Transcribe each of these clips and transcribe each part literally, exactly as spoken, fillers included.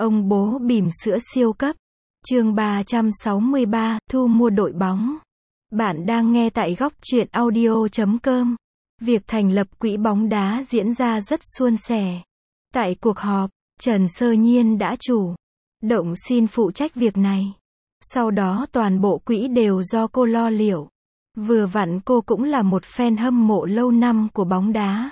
Ông bố bỉm sữa siêu cấp. Chương ba trăm sáu mươi ba, thu mua đội bóng. Bạn đang nghe tại góc truyện audio chấm com. Việc thành lập quỹ bóng đá diễn ra rất suôn sẻ. Tại cuộc họp, Trần Sơ Nhiên đã chủ động xin phụ trách việc này. Sau đó toàn bộ quỹ đều do cô lo liệu. Vừa vặn cô cũng là một fan hâm mộ lâu năm của bóng đá.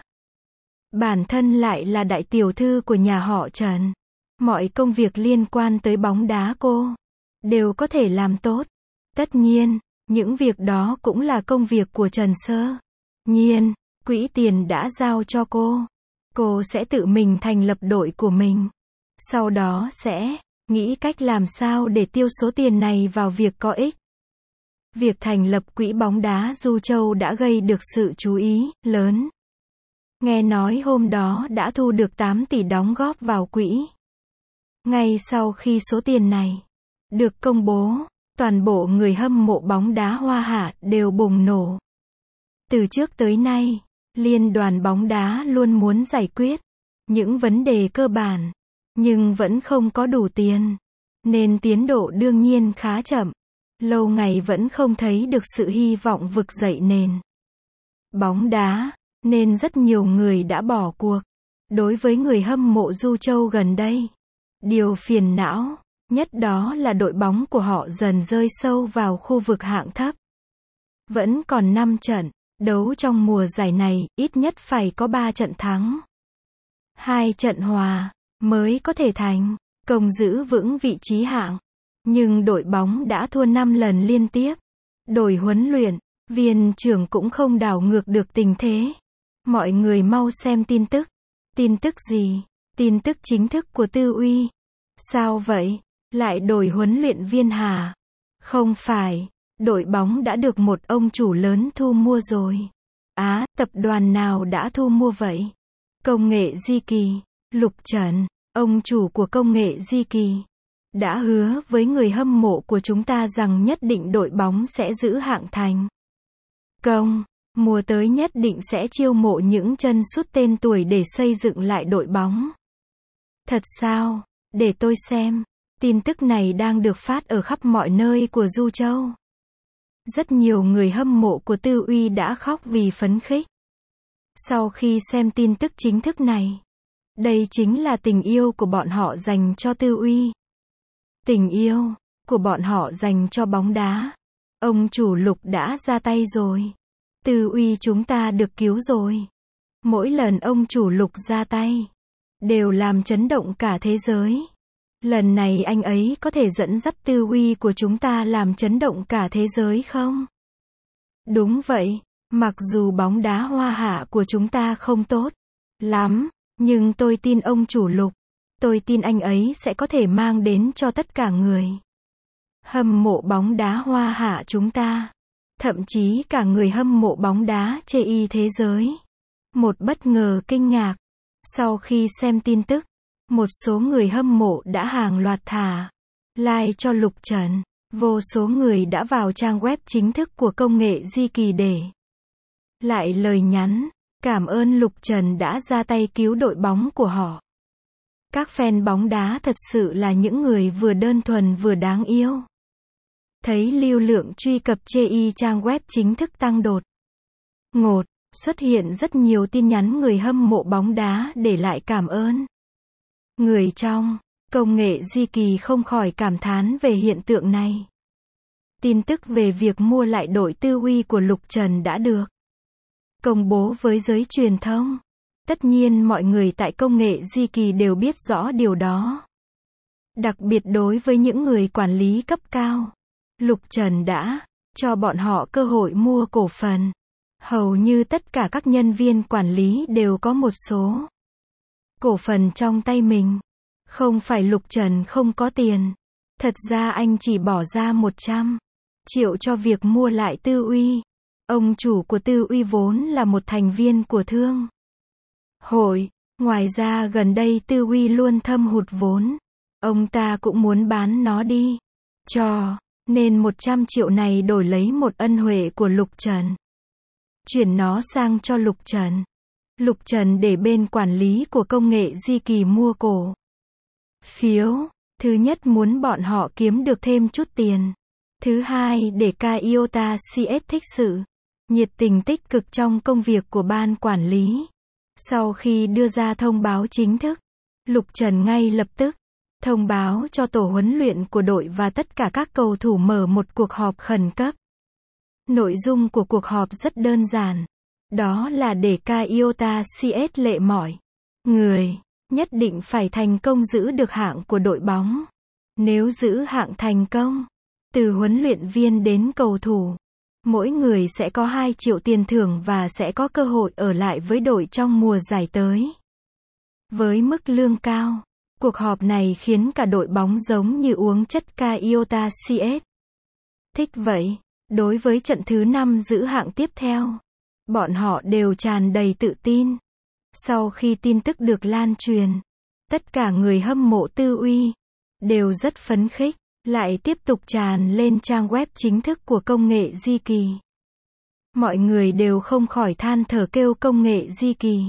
Bản thân lại là đại tiểu thư của nhà họ Trần. Mọi công việc liên quan tới bóng đá cô đều có thể làm tốt. Tất nhiên, những việc đó cũng là công việc của Trần Sơ Nhiên. Quỹ tiền đã giao cho cô. Cô sẽ tự mình thành lập đội của mình. Sau đó sẽ nghĩ cách làm sao để tiêu số tiền này vào việc có ích. Việc thành lập quỹ bóng đá Du Châu đã gây được sự chú ý lớn. Nghe nói hôm đó đã thu được tám tỷ đóng góp vào quỹ. Ngay sau khi số tiền này được công bố, toàn bộ người hâm mộ bóng đá Hoa Hạ đều bùng nổ. Từ trước tới nay, Liên đoàn bóng đá luôn muốn giải quyết những vấn đề cơ bản, nhưng vẫn không có đủ tiền, nên tiến độ đương nhiên khá chậm. Lâu ngày vẫn không thấy được sự hy vọng vực dậy nền bóng đá, nên rất nhiều người đã bỏ cuộc. Đối với người hâm mộ Du Châu gần đây, điều phiền não nhất đó là đội bóng của họ dần rơi sâu vào khu vực hạng thấp. Vẫn còn năm trận đấu trong mùa giải này, ít nhất phải có ba trận thắng, hai trận hòa mới có thể thành công giữ vững vị trí hạng. Nhưng đội bóng đã thua năm lần liên tiếp. Đổi huấn luyện viên trưởng cũng không đảo ngược được tình thế. Mọi người mau xem tin tức. Tin tức gì? Tin tức chính thức của Tư Uy. Sao vậy? Lại đổi huấn luyện viên hả? Không phải, đội bóng đã được một ông chủ lớn thu mua rồi. Á, tập đoàn nào đã thu mua vậy? Công nghệ Di Kỳ, Lục Trần, ông chủ của công nghệ Di Kỳ, đã hứa với người hâm mộ của chúng ta rằng nhất định đội bóng sẽ giữ hạng thành công. Mùa tới nhất định sẽ chiêu mộ những chân sút tên tuổi để xây dựng lại đội bóng. Thật sao? Để tôi xem. Tin tức này đang được phát ở khắp mọi nơi của Du Châu. Rất nhiều người hâm mộ của Tư Uy đã khóc vì phấn khích sau khi xem tin tức chính thức này. Đây chính là tình yêu của bọn họ dành cho Tư Uy. Tình yêu của bọn họ dành cho bóng đá. Ông chủ Lục đã ra tay rồi. Tư Uy chúng ta được cứu rồi. Mỗi lần ông chủ Lục ra tay, đều làm chấn động cả thế giới. Lần này anh ấy có thể dẫn dắt Tư Uy của chúng ta làm chấn động cả thế giới không? Đúng vậy, mặc dù bóng đá Hoa Hạ của chúng ta không tốt lắm, nhưng tôi tin ông chủ Lục. Tôi tin anh ấy sẽ có thể mang đến cho tất cả người hâm mộ bóng đá Hoa Hạ chúng ta, thậm chí cả người hâm mộ bóng đá chê y thế giới, một bất ngờ kinh ngạc. Sau khi xem tin tức, một số người hâm mộ đã hàng loạt thả like cho Lục Trần. Vô số người đã vào trang web chính thức của công nghệ Di Kỳ để lại lời nhắn cảm ơn Lục Trần đã ra tay cứu đội bóng của họ. Các fan bóng đá thật sự là những người vừa đơn thuần vừa đáng yêu. Thấy lưu lượng truy cập chê y trang web chính thức tăng đột ngột, xuất hiện rất nhiều tin nhắn người hâm mộ bóng đá để lại cảm ơn. Người trong công nghệ Di Kỳ không khỏi cảm thán về hiện tượng này. Tin tức về việc mua lại đội Tư Uy của Lục Trần đã được công bố với giới truyền thông. Tất nhiên mọi người tại công nghệ Di Kỳ đều biết rõ điều đó. Đặc biệt đối với những người quản lý cấp cao, Lục Trần đã cho bọn họ cơ hội mua cổ phần. Hầu như tất cả các nhân viên quản lý đều có một số cổ phần trong tay mình. Không phải Lục Trần không có tiền. Thật ra anh chỉ bỏ ra một trăm triệu cho việc mua lại Tư Uy. Ông chủ của Tư Uy vốn là một thành viên của thương hội. Ngoài ra gần đây Tư Uy luôn thâm hụt vốn. Ông ta cũng muốn bán nó đi. Cho nên một trăm triệu này đổi lấy một ân huệ của Lục Trần. Chuyển nó sang cho Lục Trần. Lục Trần để bên quản lý của công nghệ Di Kỳ mua cổ phiếu. Thứ nhất muốn bọn họ kiếm được thêm chút tiền. Thứ hai để ca Iota xê ét thích sự nhiệt tình tích cực trong công việc của ban quản lý. Sau khi đưa ra thông báo chính thức, Lục Trần ngay lập tức thông báo cho tổ huấn luyện của đội và tất cả các cầu thủ mở một cuộc họp khẩn cấp. Nội dung của cuộc họp rất đơn giản. Đó là để ca Iota xê ét lệ mọi người nhất định phải thành công giữ được hạng của đội bóng. Nếu giữ hạng thành công, từ huấn luyện viên đến cầu thủ, mỗi người sẽ có hai triệu tiền thưởng và sẽ có cơ hội ở lại với đội trong mùa giải tới. Với mức lương cao, cuộc họp này khiến cả đội bóng giống như uống chất ca Iota xê ét. Thích vậy, đối với trận thứ năm giữ hạng tiếp theo, bọn họ đều tràn đầy tự tin. Sau khi tin tức được lan truyền, tất cả người hâm mộ Tư Uy đều rất phấn khích, lại tiếp tục tràn lên trang web chính thức của công nghệ Di Kỳ. Mọi người đều không khỏi than thở kêu công nghệ Di Kỳ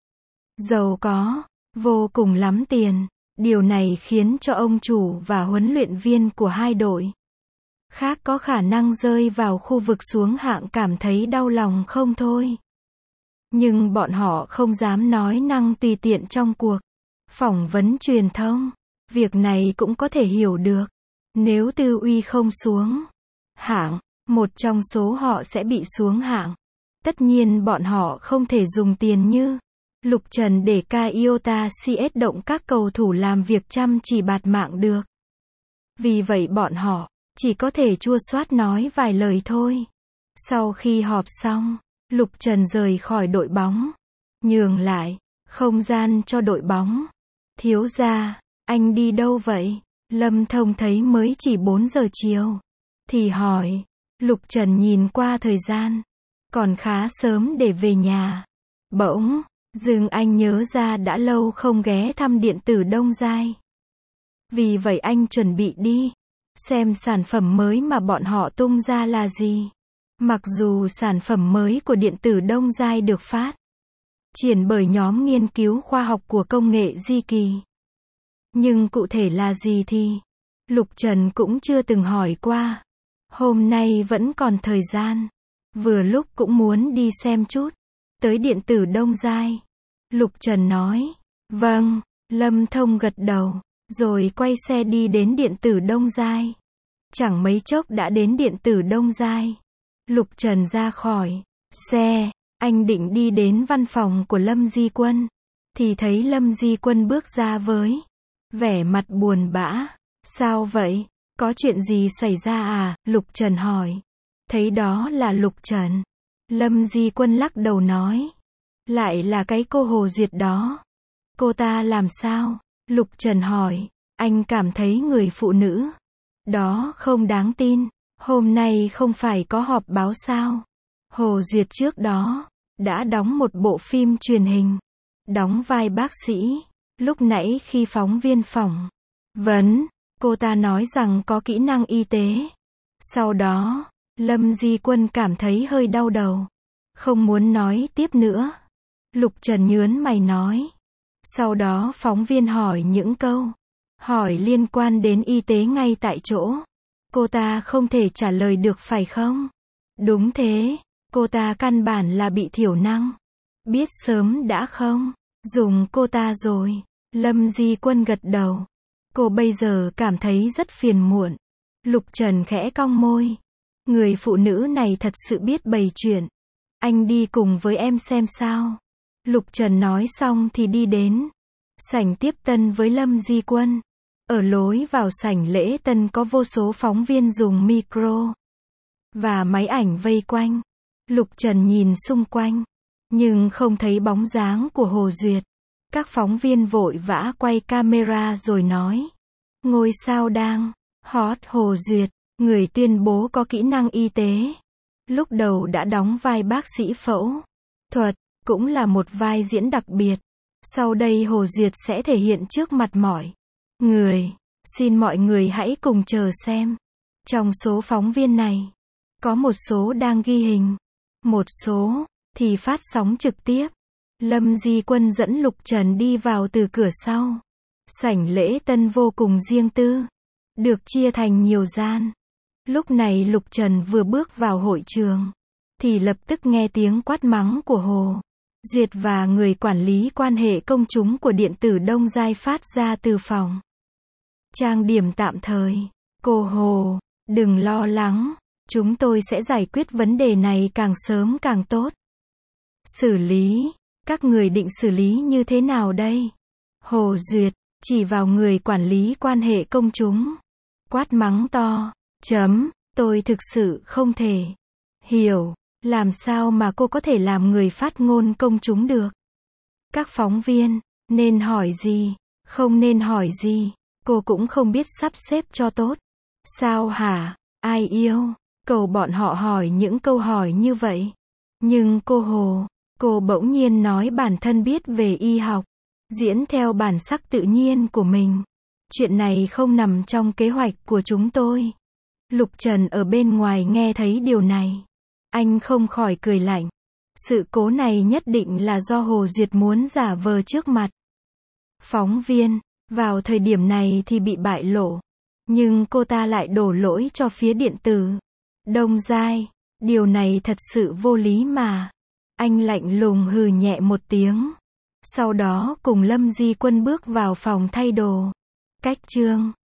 giàu có, vô cùng lắm tiền. Điều này khiến cho ông chủ và huấn luyện viên của hai đội khác có khả năng rơi vào khu vực xuống hạng cảm thấy đau lòng không thôi. Nhưng bọn họ không dám nói năng tùy tiện trong cuộc phỏng vấn truyền thông. Việc này cũng có thể hiểu được. Nếu Tư Uy không xuống hạng, một trong số họ sẽ bị xuống hạng. Tất nhiên bọn họ không thể dùng tiền như Lục Trần để ca Iota xê ét động các cầu thủ làm việc chăm chỉ bạt mạng được. Vì vậy bọn họ chỉ có thể chua xoát nói vài lời thôi. Sau khi họp xong, Lục Trần rời khỏi đội bóng, nhường lại không gian cho đội bóng. Thiếu gia, anh đi đâu vậy? Lâm Thông thấy mới chỉ bốn giờ chiều, thì hỏi. Lục Trần nhìn qua thời gian, còn khá sớm để về nhà. Bỗng dưng anh nhớ ra đã lâu không ghé thăm điện tử Đông Giai. Vì vậy anh chuẩn bị đi xem sản phẩm mới mà bọn họ tung ra là gì. Mặc dù sản phẩm mới của điện tử Đông Giai được phát triển bởi nhóm nghiên cứu khoa học của công nghệ Di Kỳ, nhưng cụ thể là gì thì Lục Trần cũng chưa từng hỏi qua. Hôm nay vẫn còn thời gian, vừa lúc cũng muốn đi xem chút tới điện tử Đông Giai. Lục Trần nói. Vâng. Lâm Thông gật đầu, rồi quay xe đi đến điện tử Đông Giai. Chẳng mấy chốc đã đến điện tử Đông Giai. Lục Trần ra khỏi xe, anh định đi đến văn phòng của Lâm Di Quân, thì thấy Lâm Di Quân bước ra với vẻ mặt buồn bã. Sao vậy? Có chuyện gì xảy ra à? Lục Trần hỏi. Thấy đó là Lục Trần, Lâm Di Quân lắc đầu nói. Lại là cái cô Hồ Duyệt đó. Cô ta làm sao? Lục Trần hỏi. Anh cảm thấy người phụ nữ đó không đáng tin. Hôm nay không phải có họp báo sao? Hồ Duyệt trước đó đã đóng một bộ phim truyền hình, đóng vai bác sĩ. Lúc nãy khi phóng viên phỏng vấn, cô ta nói rằng có kỹ năng y tế. Sau đó, Lâm Di Quân cảm thấy hơi đau đầu, không muốn nói tiếp nữa. Lục Trần nhớn mày nói. Sau đó phóng viên hỏi những câu hỏi liên quan đến y tế ngay tại chỗ. Cô ta không thể trả lời được phải không? Đúng thế, cô ta căn bản là bị thiểu năng. Biết sớm đã không dùng cô ta rồi. Lâm Di Quân gật đầu. Cô bây giờ cảm thấy rất phiền muộn. Lục Trần khẽ cong môi. Người phụ nữ này thật sự biết bày chuyện. Anh đi cùng với em xem sao. Lục Trần nói xong thì đi đến sảnh tiếp tân với Lâm Di Quân. Ở lối vào sảnh lễ tân có vô số phóng viên dùng micro và máy ảnh vây quanh. Lục Trần nhìn xung quanh, nhưng không thấy bóng dáng của Hồ Duyệt. Các phóng viên vội vã quay camera rồi nói. Ngôi sao đang hot Hồ Duyệt, người tuyên bố có kỹ năng y tế. Lúc đầu đã đóng vai bác sĩ phẫu thuật, cũng là một vai diễn đặc biệt. Sau đây Hồ Duyệt sẽ thể hiện trước mặt mọi người. Xin mọi người hãy cùng chờ xem. Trong số phóng viên này, có một số đang ghi hình, một số thì phát sóng trực tiếp. Lâm Di Quân dẫn Lục Trần đi vào từ cửa sau. Sảnh lễ tân vô cùng riêng tư, được chia thành nhiều gian. Lúc này Lục Trần vừa bước vào hội trường, thì lập tức nghe tiếng quát mắng của Hồ Duyệt và người quản lý quan hệ công chúng của điện tử Đông Giai phát ra từ phòng trang điểm tạm thời. Cô Hồ, đừng lo lắng, chúng tôi sẽ giải quyết vấn đề này càng sớm càng tốt. Xử lý, các người định xử lý như thế nào đây? Hồ Duyệt, chỉ vào người quản lý quan hệ công chúng, quát mắng to, chấm, tôi thực sự không thể hiểu, làm sao mà cô có thể làm người phát ngôn công chúng được? Các phóng viên, nên hỏi gì, không nên hỏi gì, cô cũng không biết sắp xếp cho tốt. Sao hả, ai yêu, cầu bọn họ hỏi những câu hỏi như vậy. Nhưng cô Hồ, cô bỗng nhiên nói bản thân biết về y học, diễn theo bản sắc tự nhiên của mình. Chuyện này không nằm trong kế hoạch của chúng tôi. Lục Trần ở bên ngoài nghe thấy điều này, anh không khỏi cười lạnh. Sự cố này nhất định là do Hồ Duyệt muốn giả vờ trước mặt phóng viên, vào thời điểm này thì bị bại lộ. Nhưng cô ta lại đổ lỗi cho phía điện tử Đông Giai. Điều này thật sự vô lý mà. Anh lạnh lùng hừ nhẹ một tiếng. Sau đó cùng Lâm Di Quân bước vào phòng thay đồ. Cách chương